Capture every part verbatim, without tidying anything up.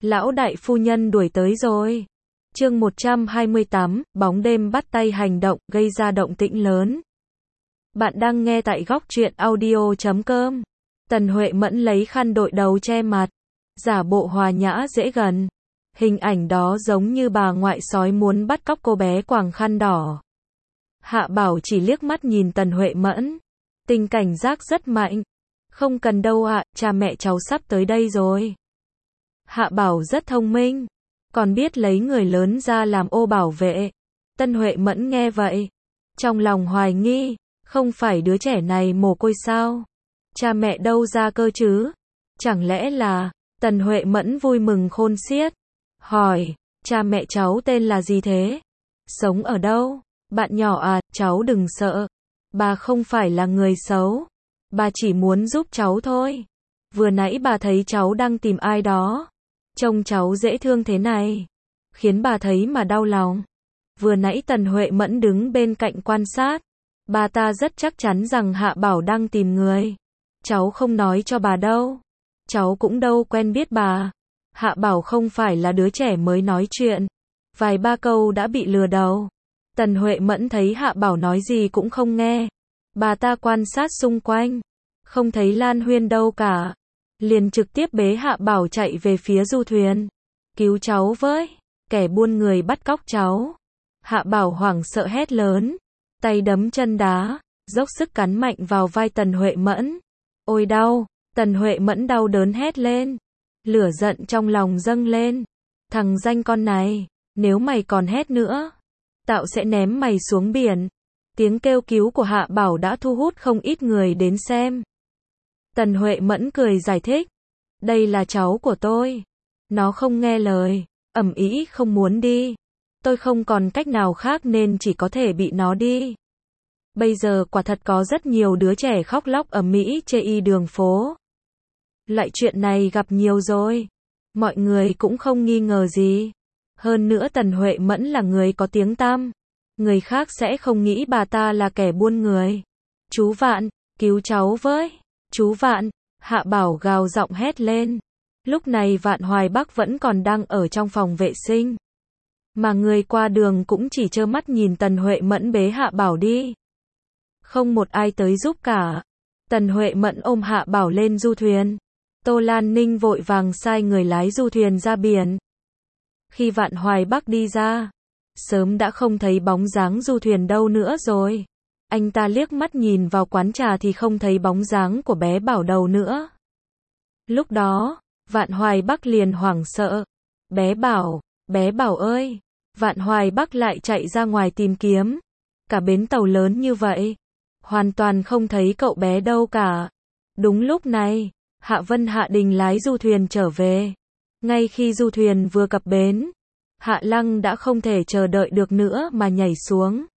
Lão đại phu nhân đuổi tới rồi. Chương một trăm hai mươi tám, bóng đêm bắt tay hành động, gây ra động tĩnh lớn. Bạn đang nghe tại góc truyện audio chấm com. Tần Huệ Mẫn lấy khăn đội đầu che mặt, giả bộ hòa nhã dễ gần. Hình ảnh đó giống như bà ngoại sói muốn bắt cóc cô bé quàng khăn đỏ. Hạ Bảo chỉ liếc mắt nhìn Tần Huệ Mẫn. Tình cảnh giác rất mạnh. Không cần đâu ạ, cha mẹ cháu sắp tới đây rồi. Hạ Bảo rất thông minh, còn biết lấy người lớn ra làm ô bảo vệ. Tần Huệ Mẫn nghe vậy, trong lòng hoài nghi, không phải đứa trẻ này mồ côi sao? Cha mẹ đâu ra cơ chứ? Chẳng lẽ là... Tần Huệ Mẫn vui mừng khôn xiết, hỏi, cha mẹ cháu tên là gì thế? Sống ở đâu? Bạn nhỏ à, cháu đừng sợ. Bà không phải là người xấu. Bà chỉ muốn giúp cháu thôi. Vừa nãy bà thấy cháu đang tìm ai đó. Trông cháu dễ thương thế này, khiến bà thấy mà đau lòng. Vừa nãy Tần Huệ Mẫn đứng bên cạnh quan sát. Bà ta rất chắc chắn rằng Hạ Bảo đang tìm người. Cháu không nói cho bà đâu. Cháu cũng đâu quen biết bà. Hạ Bảo không phải là đứa trẻ mới nói chuyện. Vài ba câu đã bị lừa đầu. Tần Huệ Mẫn thấy Hạ Bảo nói gì cũng không nghe. Bà ta quan sát xung quanh, không thấy Lan Huyên đâu cả. Liền trực tiếp bế Hạ Bảo chạy về phía du thuyền. Cứu cháu với, kẻ buôn người bắt cóc cháu. Hạ Bảo hoảng sợ hét lớn, tay đấm chân đá, dốc sức cắn mạnh vào vai Tần Huệ Mẫn. Ôi đau! Tần Huệ Mẫn đau đớn hét lên. Lửa giận trong lòng dâng lên. Thằng danh con này, nếu mày còn hét nữa, tao sẽ ném mày xuống biển. Tiếng kêu cứu của Hạ Bảo đã thu hút không ít người đến xem. Tần Huệ Mẫn cười giải thích. Đây là cháu của tôi. Nó không nghe lời, ầm ĩ không muốn đi. Tôi không còn cách nào khác nên chỉ có thể bị nó đi. Bây giờ quả thật có rất nhiều đứa trẻ khóc lóc ầm ĩ chê y đường phố. Loại chuyện này gặp nhiều rồi. Mọi người cũng không nghi ngờ gì. Hơn nữa Tần Huệ Mẫn là người có tiếng tăm. Người khác sẽ không nghĩ bà ta là kẻ buôn người. Chú Vạn, cứu cháu với. Chú Vạn, Hạ Bảo gào giọng hét lên. Lúc này Vạn Hoài Bắc vẫn còn đang ở trong phòng vệ sinh. Mà người qua đường cũng chỉ trơ mắt nhìn Tần Huệ Mẫn bế Hạ Bảo đi. Không một ai tới giúp cả. Tần Huệ Mẫn ôm Hạ Bảo lên du thuyền. Tô Lan Ninh vội vàng sai người lái du thuyền ra biển. Khi Vạn Hoài Bắc đi ra, sớm đã không thấy bóng dáng du thuyền đâu nữa rồi. Anh ta liếc mắt nhìn vào quán trà thì không thấy bóng dáng của bé Bảo đâu nữa. Lúc đó, Vạn Hoài Bắc liền hoảng sợ. Bé Bảo, bé Bảo ơi! Vạn Hoài Bắc lại chạy ra ngoài tìm kiếm. Cả bến tàu lớn như vậy, hoàn toàn không thấy cậu bé đâu cả. Đúng lúc này, Hạ Vân Hạ Đình lái du thuyền trở về. Ngay khi du thuyền vừa cập bến, Hạ Lăng đã không thể chờ đợi được nữa mà nhảy xuống.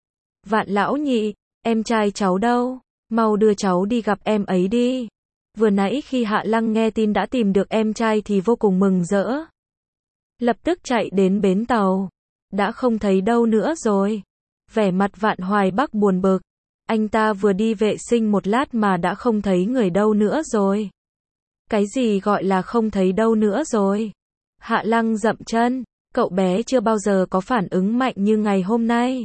Vạn lão nhị, em trai cháu đâu? Mau đưa cháu đi gặp em ấy đi. Vừa nãy khi Hạ Lăng nghe tin đã tìm được em trai thì vô cùng mừng rỡ. Lập tức chạy đến bến tàu. Đã không thấy đâu nữa rồi. Vẻ mặt Vạn Hoài Bắc buồn bực. Anh ta vừa đi vệ sinh một lát mà đã không thấy người đâu nữa rồi. Cái gì gọi là không thấy đâu nữa rồi? Hạ Lăng dậm chân. Cậu bé chưa bao giờ có phản ứng mạnh như ngày hôm nay.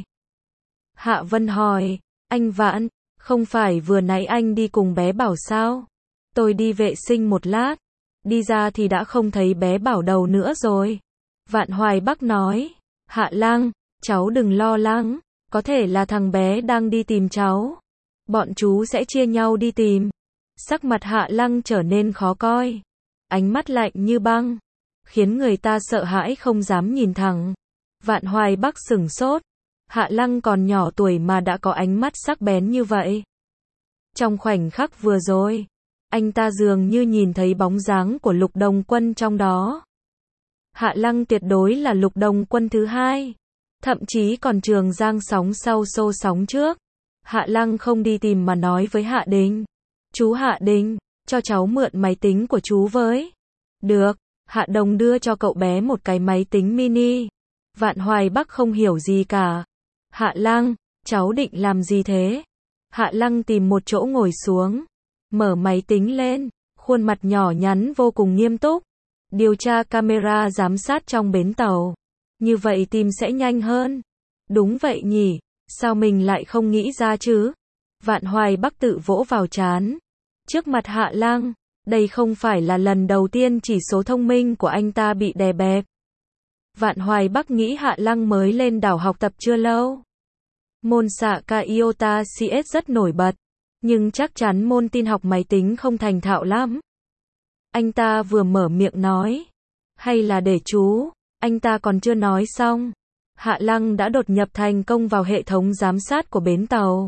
Hạ Vân hỏi, anh Vạn, không phải vừa nãy anh đi cùng bé Bảo sao? Tôi đi vệ sinh một lát, đi ra thì đã không thấy bé Bảo đâu nữa rồi. Vạn Hoài Bắc nói, Hạ Lăng, cháu đừng lo lắng, có thể là thằng bé đang đi tìm cháu. Bọn chú sẽ chia nhau đi tìm. Sắc mặt Hạ Lăng trở nên khó coi. Ánh mắt lạnh như băng, khiến người ta sợ hãi không dám nhìn thẳng. Vạn Hoài Bắc sửng sốt. Hạ Lăng còn nhỏ tuổi mà đã có ánh mắt sắc bén như vậy. Trong khoảnh khắc vừa rồi, anh ta dường như nhìn thấy bóng dáng của Lục Đồng Quân trong đó. Hạ Lăng tuyệt đối là Lục Đồng Quân thứ hai. Thậm chí còn Trường Giang sóng sau xô sóng trước. Hạ Lăng không đi tìm mà nói với Hạ Đình. Chú Hạ Đình, cho cháu mượn máy tính của chú với. Được, Hạ Đồng đưa cho cậu bé một cái máy tính mini. Vạn Hoài Bắc không hiểu gì cả. Hạ Lăng, cháu định làm gì thế? Hạ Lăng tìm một chỗ ngồi xuống, mở máy tính lên, khuôn mặt nhỏ nhắn vô cùng nghiêm túc. Điều tra camera giám sát trong bến tàu. Như vậy tìm sẽ nhanh hơn. Đúng vậy nhỉ, sao mình lại không nghĩ ra chứ? Vạn Hoài Bắc tự vỗ vào trán. Trước mặt Hạ Lăng, đây không phải là lần đầu tiên chỉ số thông minh của anh ta bị đè bẹp. Vạn Hoài Bắc nghĩ Hạ Lăng mới lên đảo học tập chưa lâu. Môn xạ ca iota xê ét rất nổi bật, nhưng chắc chắn môn tin học máy tính không thành thạo lắm. Anh ta vừa mở miệng nói, hay là để chú, anh ta còn chưa nói xong. Hạ Lăng đã đột nhập thành công vào hệ thống giám sát của bến tàu.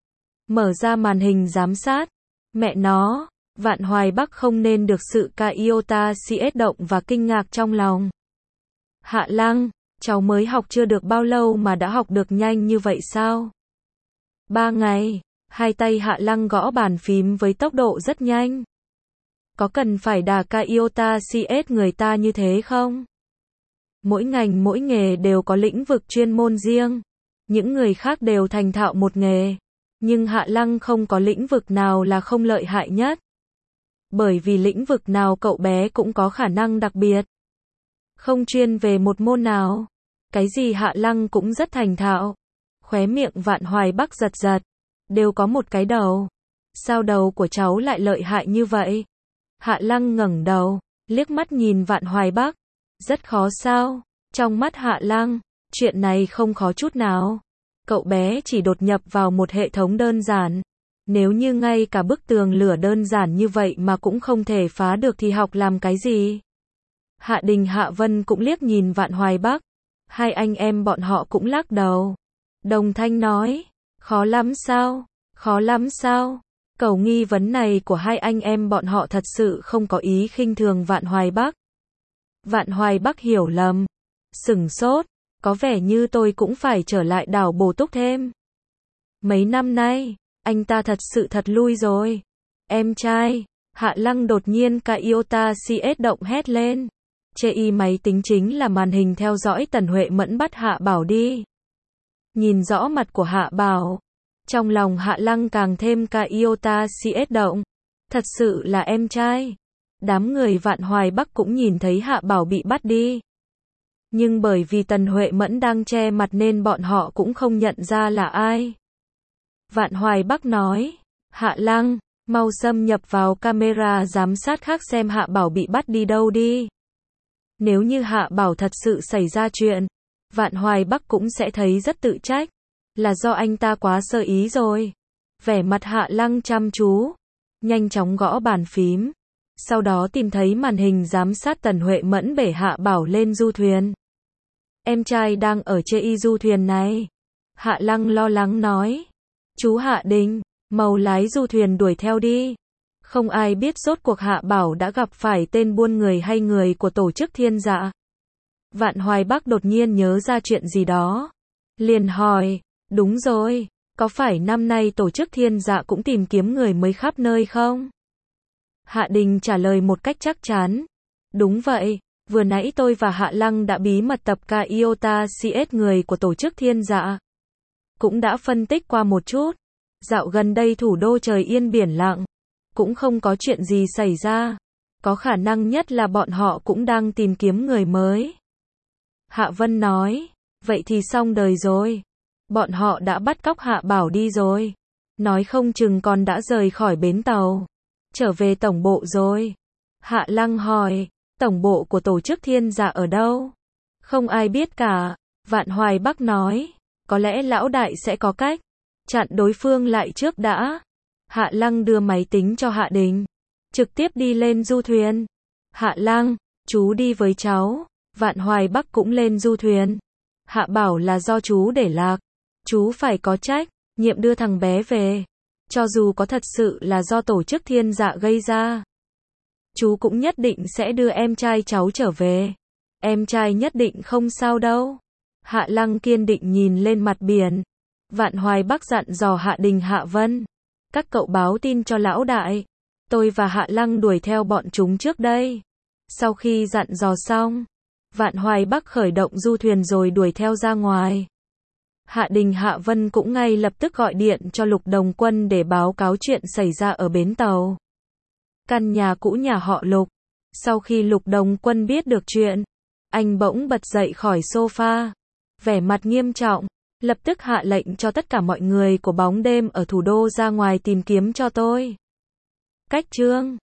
Mở ra màn hình giám sát. Mẹ nó, Vạn Hoài Bắc không nên được sự ca iota xê ét động và kinh ngạc trong lòng. Hạ Lăng, cháu mới học chưa được bao lâu mà đã học được nhanh như vậy sao? Ba ngày, hai tay Hạ Lăng gõ bàn phím với tốc độ rất nhanh. Có cần phải đà ca iota xê ét người ta như thế không? Mỗi ngành mỗi nghề đều có lĩnh vực chuyên môn riêng. Những người khác đều thành thạo một nghề. Nhưng Hạ Lăng không có lĩnh vực nào là không lợi hại nhất. Bởi vì lĩnh vực nào cậu bé cũng có khả năng đặc biệt. Không chuyên về một môn nào. Cái gì Hạ Lăng cũng rất thành thạo. Khóe miệng Vạn Hoài Bắc giật giật. Đều có một cái đầu. Sao đầu của cháu lại lợi hại như vậy? Hạ Lăng ngẩng đầu, liếc mắt nhìn Vạn Hoài Bắc. Rất khó sao? Trong mắt Hạ Lăng, chuyện này không khó chút nào. Cậu bé chỉ đột nhập vào một hệ thống đơn giản. Nếu như ngay cả bức tường lửa đơn giản như vậy mà cũng không thể phá được thì học làm cái gì? Hạ Đình Hạ Vân cũng liếc nhìn Vạn Hoài Bắc. Hai anh em bọn họ cũng lắc đầu. Đồng thanh nói, khó lắm sao? Khó lắm sao? Câu nghi vấn này của hai anh em bọn họ thật sự không có ý khinh thường Vạn Hoài Bắc. Vạn Hoài Bắc hiểu lầm. Sửng sốt. Có vẻ như tôi cũng phải trở lại đảo bổ túc thêm. Mấy năm nay, anh ta thật sự thật lui rồi. Em trai, Hạ Lăng đột nhiên ca iota xê ét động hét lên. Chê y máy tính chính là màn hình theo dõi Tần Huệ Mẫn bắt Hạ Bảo đi. Nhìn rõ mặt của Hạ Bảo. Trong lòng Hạ Lăng càng thêm ca iota xê ét động. Thật sự là em trai. Đám người Vạn Hoài Bắc cũng nhìn thấy Hạ Bảo bị bắt đi. Nhưng bởi vì Tần Huệ Mẫn đang che mặt nên bọn họ cũng không nhận ra là ai. Vạn Hoài Bắc nói, Hạ Lăng, mau xâm nhập vào camera giám sát khác xem Hạ Bảo bị bắt đi đâu đi. Nếu như Hạ Bảo thật sự xảy ra chuyện, Vạn Hoài Bắc cũng sẽ thấy rất tự trách. Là do anh ta quá sơ ý rồi. Vẻ mặt Hạ Lăng chăm chú, nhanh chóng gõ bàn phím. Sau đó tìm thấy màn hình giám sát Tần Huệ Mẫn bể Hạ Bảo lên du thuyền. Em trai đang ở trên du thuyền này. Hạ Lăng lo lắng nói. Chú Hạ Đình, mau lái du thuyền đuổi theo đi. Không ai biết rốt cuộc Hạ Bảo đã gặp phải tên buôn người hay người của tổ chức Thiên Dạ. Vạn Hoài Bắc đột nhiên nhớ ra chuyện gì đó. Liền hỏi, đúng rồi, có phải năm nay tổ chức Thiên Dạ cũng tìm kiếm người mới khắp nơi không? Hạ Đình trả lời một cách chắc chắn. Đúng vậy, vừa nãy tôi và Hạ Lăng đã bí mật tập ca iota xê ét người của tổ chức Thiên Dạ. Cũng đã phân tích qua một chút. Dạo gần đây thủ đô trời yên biển lặng. Cũng không có chuyện gì xảy ra. Có khả năng nhất là bọn họ cũng đang tìm kiếm người mới. Hạ Vân nói, vậy thì xong đời rồi. Bọn họ đã bắt cóc Hạ Bảo đi rồi. Nói không chừng còn đã rời khỏi bến tàu. Trở về tổng bộ rồi. Hạ Lăng hỏi, tổng bộ của tổ chức Thiên Dạ ở đâu? Không ai biết cả. Vạn Hoài Bắc nói, có lẽ lão đại sẽ có cách. Chặn đối phương lại trước đã. Hạ Lăng đưa máy tính cho Hạ Đình. Trực tiếp đi lên du thuyền. Hạ Lăng, chú đi với cháu. Vạn Hoài Bắc cũng lên du thuyền. Hạ Bảo là do chú để lạc. Chú phải có trách nhiệm đưa thằng bé về. Cho dù có thật sự là do tổ chức Thiên Dạ gây ra. Chú cũng nhất định sẽ đưa em trai cháu trở về. Em trai nhất định không sao đâu. Hạ Lăng kiên định nhìn lên mặt biển. Vạn Hoài Bắc dặn dò Hạ Đình Hạ Vân. Các cậu báo tin cho lão đại. Tôi và Hạ Lăng đuổi theo bọn chúng trước đây. Sau khi dặn dò xong, Vạn Hoài Bắc khởi động du thuyền rồi đuổi theo ra ngoài. Hạ Đình Hạ Vân cũng ngay lập tức gọi điện cho Lục Đồng Quân để báo cáo chuyện xảy ra ở bến tàu. Căn nhà cũ nhà họ Lục, Sau khi Lục Đồng Quân biết được chuyện, anh bỗng bật dậy khỏi sofa, vẻ mặt nghiêm trọng, lập tức hạ lệnh cho tất cả mọi người của bóng đêm ở thủ đô ra ngoài tìm kiếm cho tôi. Cách chương